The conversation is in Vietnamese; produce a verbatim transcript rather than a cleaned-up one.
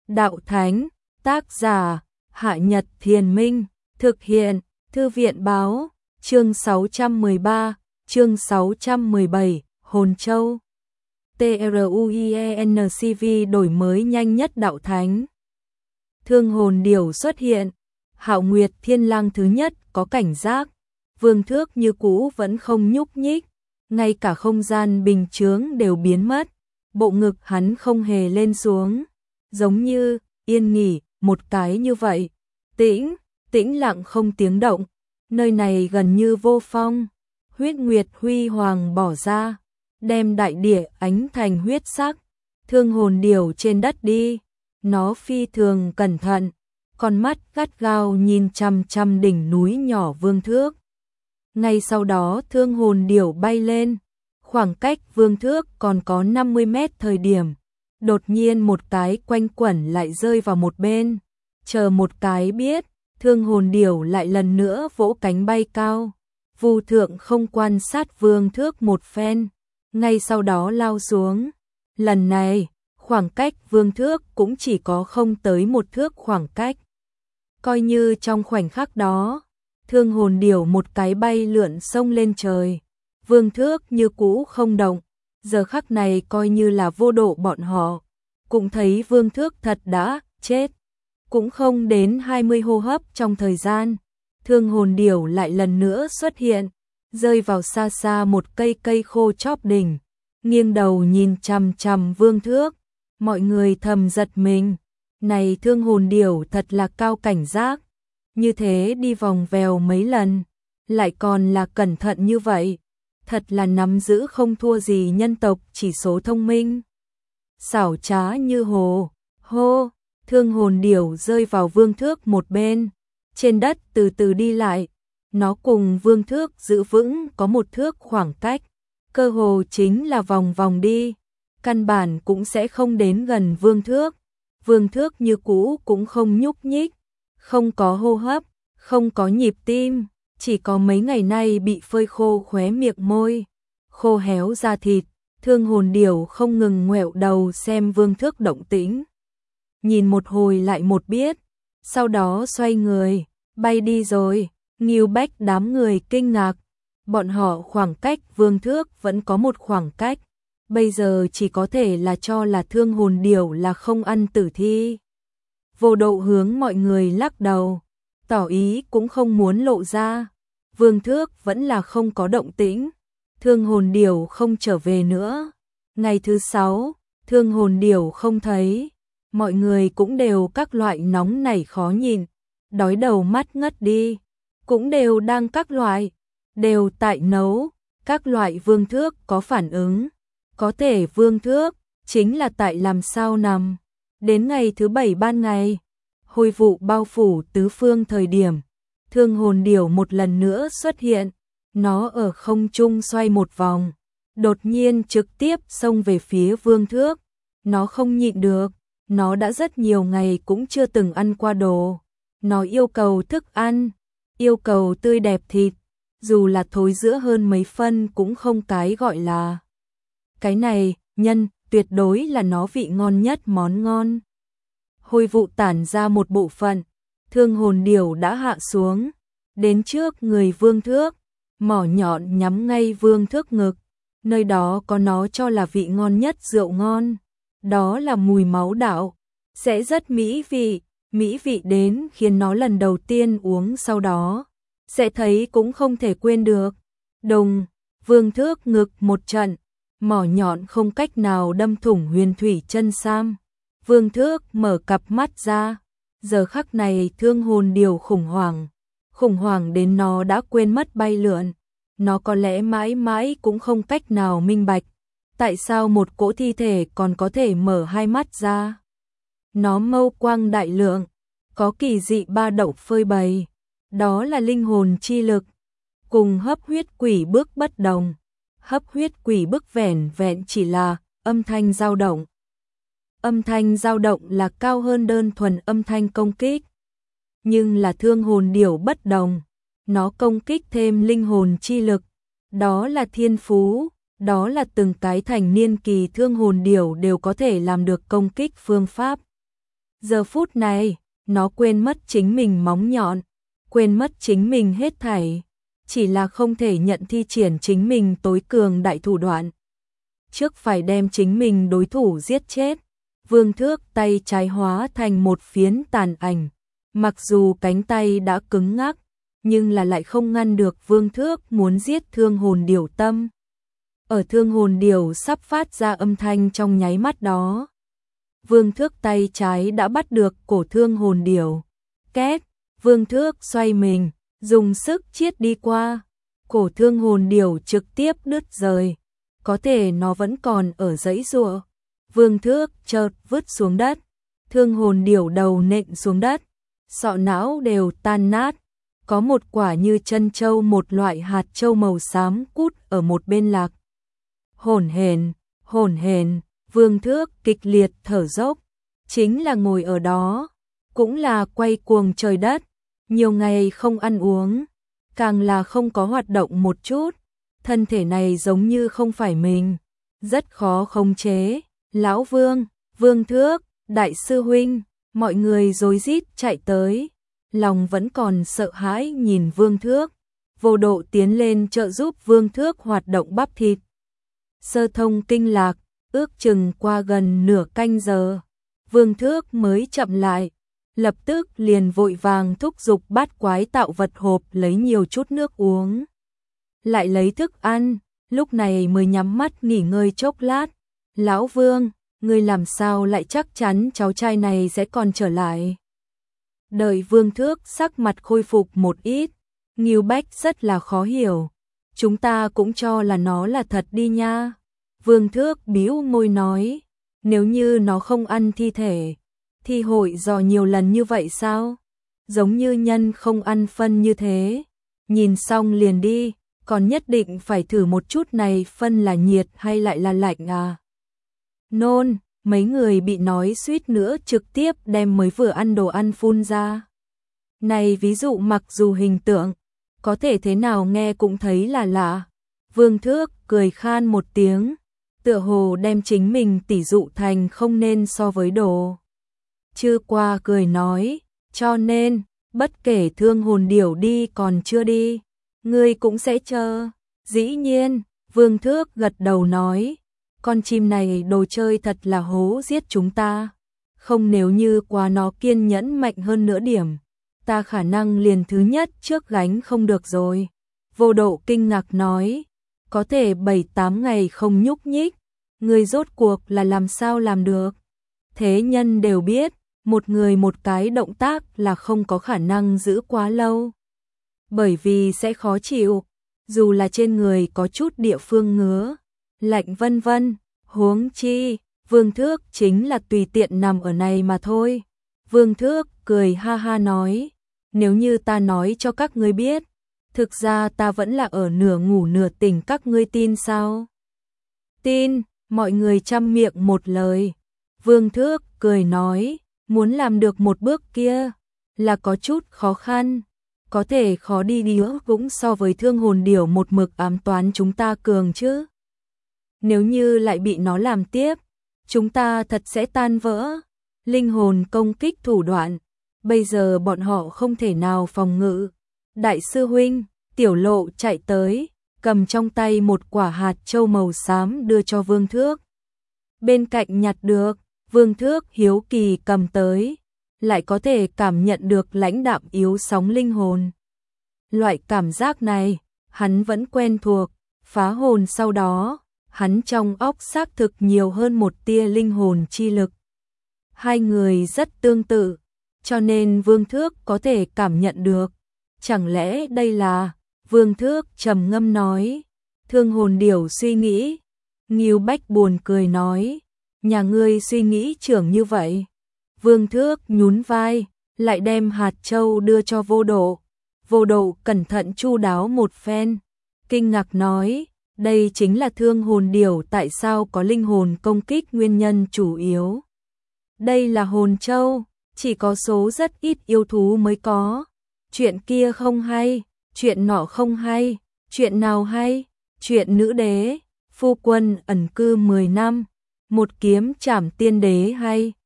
Đạo Thánh, tác giả, Hạ Nhật Thiền Minh, thực hiện, Thư viện Báo, chương sáu trăm mười ba, chương sáu trăm mười bảy, Hồn Châu. TRUIENCV đổi mới nhanh nhất Đạo Thánh. Thương hồn điểu xuất hiện, Hạo Nguyệt Thiên Lang thứ nhất có cảnh giác, vương thước như cũ vẫn không nhúc nhích, ngay cả không gian bình chướng đều biến mất, bộ ngực hắn không hề lên xuống, giống như yên nghỉ một cái như vậy, tĩnh, tĩnh lặng không tiếng động, nơi này gần như vô phong, huyết nguyệt huy hoàng bỏ ra, đem đại địa ánh thành huyết sắc, thương hồn điểu trên đất đi, nó phi thường cẩn thận, con mắt gắt gao nhìn chằm chằm đỉnh núi nhỏ vương thước. Ngay sau đó thương hồn điểu bay lên, khoảng cách vương thước còn có năm mươi mét thời điểm, đột nhiên một cái quanh quẩn lại rơi vào một bên, chờ một cái biết, thương hồn điểu lại lần nữa vỗ cánh bay cao, Vu Thượng không quan sát vương thước một phen, ngay sau đó lao xuống, lần này, khoảng cách vương thước cũng chỉ có không tới một thước khoảng cách. Coi như trong khoảnh khắc đó, thương hồn điểu một cái bay lượn sông lên trời, vương thước như cũ không động, giờ khắc này coi như là vô độ bọn họ, cũng thấy vương thước thật đã chết, cũng không đến hai mươi hô hấp trong thời gian, thương hồn điểu lại lần nữa xuất hiện, rơi vào xa xa một cây cây khô chóp đỉnh, nghiêng đầu nhìn chằm chằm vương thước, mọi người thầm giật mình, này thương hồn điểu thật là cao cảnh giác, như thế đi vòng vèo mấy lần, lại còn là cẩn thận như vậy, thật là nắm giữ không thua gì nhân tộc chỉ số thông minh. Xảo trá như hồ, hô, thương hồn điểu rơi vào vương thước một bên, trên đất từ từ đi lại, nó cùng vương thước giữ vững có một thước khoảng cách, cơ hồ chính là vòng vòng đi, căn bản cũng sẽ không đến gần vương thước, vương thước như cũ cũng không nhúc nhích, không có hô hấp, không có nhịp tim, chỉ có mấy ngày nay bị phơi khô khóe miệng môi, khô héo da thịt, thương hồn điểu không ngừng ngoẹo đầu xem vương thước động tĩnh. Nhìn một hồi lại một biết, sau đó xoay người, bay đi rồi, Ngưu Bách đám người kinh ngạc, bọn họ khoảng cách vương thước vẫn có một khoảng cách, bây giờ chỉ có thể là cho là thương hồn điểu là không ăn tử thi. Vô độ hướng mọi người lắc đầu, tỏ ý cũng không muốn lộ ra, vương thước vẫn là không có động tĩnh, thương hồn điểu không trở về nữa. Ngày thứ sáu, thương hồn điểu không thấy, mọi người cũng đều các loại nóng nảy khó nhìn, đói đầu mắt ngất đi, cũng đều đang các loại, đều tại nấu, các loại vương thước có phản ứng, có thể vương thước, chính là tại làm sao nằm. Đến ngày thứ bảy ban ngày, hôi vụ bao phủ tứ phương thời điểm, thương hồn điểu một lần nữa xuất hiện, nó ở không trung xoay một vòng, đột nhiên trực tiếp xông về phía vương thước, nó không nhịn được, nó đã rất nhiều ngày cũng chưa từng ăn qua đồ, nó yêu cầu thức ăn, yêu cầu tươi đẹp thịt, dù là thối giữa hơn mấy phân cũng không cái gọi là. Cái này, nhân, tuyệt đối là nó vị ngon nhất món ngon. Hôi vụ tản ra một bộ phận, thương hồn điểu đã hạ xuống, đến trước người vương thước, mỏ nhọn nhắm ngay vương thước ngực, nơi đó có nó cho là vị ngon nhất rượu ngon, đó là mùi máu đạo, sẽ rất mỹ vị, mỹ vị đến khiến nó lần đầu tiên uống sau đó, sẽ thấy cũng không thể quên được. Đùng, vương thước ngực một trận, mỏ nhọn không cách nào đâm thủng huyền thủy chân sam. Vương thước mở cặp mắt ra, giờ khắc này thương hồn điểu khủng hoảng, khủng hoảng đến nó đã quên mất bay lượn, nó có lẽ mãi mãi cũng không cách nào minh bạch, tại sao một cỗ thi thể còn có thể mở hai mắt ra. Nó mâu quang đại lượng, có kỳ dị ba động phơi bày, đó là linh hồn chi lực, cùng hấp huyết quỷ bước bất đồng, hấp huyết quỷ bước vẻn vẹn chỉ là âm thanh dao động. Âm thanh dao động là cao hơn đơn thuần âm thanh công kích. Nhưng là thương hồn điểu bất đồng, nó công kích thêm linh hồn chi lực, đó là thiên phú, đó là từng cái thành niên kỳ thương hồn điểu đều có thể làm được công kích phương pháp. Giờ phút này, nó quên mất chính mình móng nhọn, quên mất chính mình hết thảy, chỉ là không thể nhận thi triển chính mình tối cường đại thủ đoạn. Trước phải đem chính mình đối thủ giết chết, Vương Thước tay trái hóa thành một phiến tàn ảnh, mặc dù cánh tay đã cứng ngắc, nhưng là lại không ngăn được Vương Thước muốn giết Thương Hồn Điểu tâm. Ở Thương Hồn Điểu sắp phát ra âm thanh trong nháy mắt đó, Vương Thước tay trái đã bắt được cổ Thương Hồn Điểu. Két, Vương Thước xoay mình, dùng sức chiết đi qua, cổ Thương Hồn Điểu trực tiếp đứt rời, có thể nó vẫn còn ở giãy giụa. Vương Thước chợt vứt xuống đất, Thương Hồn Điểu đầu nện xuống đất, sọ não đều tan nát, có một quả như chân châu, một loại hạt châu màu xám cút ở một bên lạc. Hổn hển, hổn hển, Vương Thước kịch liệt thở dốc, chính là ngồi ở đó, cũng là quay cuồng trời đất, nhiều ngày không ăn uống, càng là không có hoạt động một chút, thân thể này giống như không phải mình, rất khó khống chế. Lão Vương, Vương Thước, đại sư huynh, mọi người rối rít chạy tới, lòng vẫn còn sợ hãi nhìn Vương Thước, vô độ tiến lên trợ giúp Vương Thước hoạt động bắp thịt. Sơ thông kinh lạc, ước chừng qua gần nửa canh giờ, Vương Thước mới chậm lại, lập tức liền vội vàng thúc giục bát quái tạo vật hộp lấy nhiều chút nước uống, lại lấy thức ăn, lúc này mới nhắm mắt nghỉ ngơi chốc lát. Lão Vương, ngươi làm sao lại chắc chắn cháu trai này sẽ còn trở lại? Đợi Vương Thước sắc mặt khôi phục một ít, Ngưu Bách rất là khó hiểu. Chúng ta cũng cho là nó là thật đi nha. Vương Thước bĩu môi nói, nếu như nó không ăn thi thể, thì hội dò nhiều lần như vậy sao? Giống như nhân không ăn phân như thế. Nhìn xong liền đi, còn nhất định phải thử một chút này phân là nhiệt hay lại là lạnh à? Nôn, mấy người bị nói suýt nữa trực tiếp đem mới vừa ăn đồ ăn phun ra. Này ví dụ mặc dù hình tượng, có thể thế nào nghe cũng thấy là lạ. Vương Thước cười khan một tiếng, tựa hồ đem chính mình tỉ dụ thành không nên so với đồ. Chư qua cười nói, cho nên, bất kể Thương Hồn Điểu đi còn chưa đi, ngươi cũng sẽ chờ. Dĩ nhiên, Vương Thước gật đầu nói, con chim này đồ chơi thật là hố giết chúng ta. Không, nếu như quá nó kiên nhẫn mạnh hơn nửa điểm, ta khả năng liền thứ nhất trước gánh không được rồi. Vô độ kinh ngạc nói, có thể bảy tám ngày không nhúc nhích, người rốt cuộc là làm sao làm được. Thế nhân đều biết, một người một cái động tác là không có khả năng giữ quá lâu, bởi vì sẽ khó chịu, dù là trên người có chút địa phương ngứa, lạnh vân vân, huống chi, Vương Thước chính là tùy tiện nằm ở này mà thôi. Vương Thước cười ha ha nói, nếu như ta nói cho các ngươi biết, thực ra ta vẫn là ở nửa ngủ nửa tỉnh, các ngươi tin sao? Tin, mọi người chăm miệng một lời. Vương Thước cười nói, muốn làm được một bước kia là có chút khó khăn, có thể khó đi đi nữa cũng so với Thương Hồn Điểu một mực ám toán chúng ta cường chứ. Nếu như lại bị nó làm tiếp, chúng ta thật sẽ tan vỡ. Linh hồn công kích thủ đoạn, bây giờ bọn họ không thể nào phòng ngự. Đại sư huynh, Tiểu Lộ chạy tới, cầm trong tay một quả hạt châu màu xám đưa cho Vương Thước. Bên cạnh nhặt được, Vương Thước hiếu kỳ cầm tới, lại có thể cảm nhận được lãnh đạm yếu sóng linh hồn. Loại cảm giác này, hắn vẫn quen thuộc, phá hồn sau đó, hắn trong óc xác thực nhiều hơn một tia linh hồn chi lực. Hai người rất tương tự, cho nên Vương Thước có thể cảm nhận được. Chẳng lẽ đây là, Vương Thước trầm ngâm nói, Thương Hồn Điểu suy nghĩ. Ngưu Bách buồn cười nói, nhà ngươi suy nghĩ trưởng như vậy. Vương Thước nhún vai, lại đem hạt châu đưa cho Vô Độ. Vô Độ cẩn thận chu đáo một phen, kinh ngạc nói, đây chính là Thương Hồn Điểu tại sao có linh hồn công kích nguyên nhân chủ yếu. Đây là hồn châu, chỉ có số rất ít yêu thú mới có. Chuyện kia không hay, chuyện nọ không hay, chuyện nào hay? Chuyện nữ đế, phu quân ẩn cư mười năm, một kiếm trảm tiên đế hay,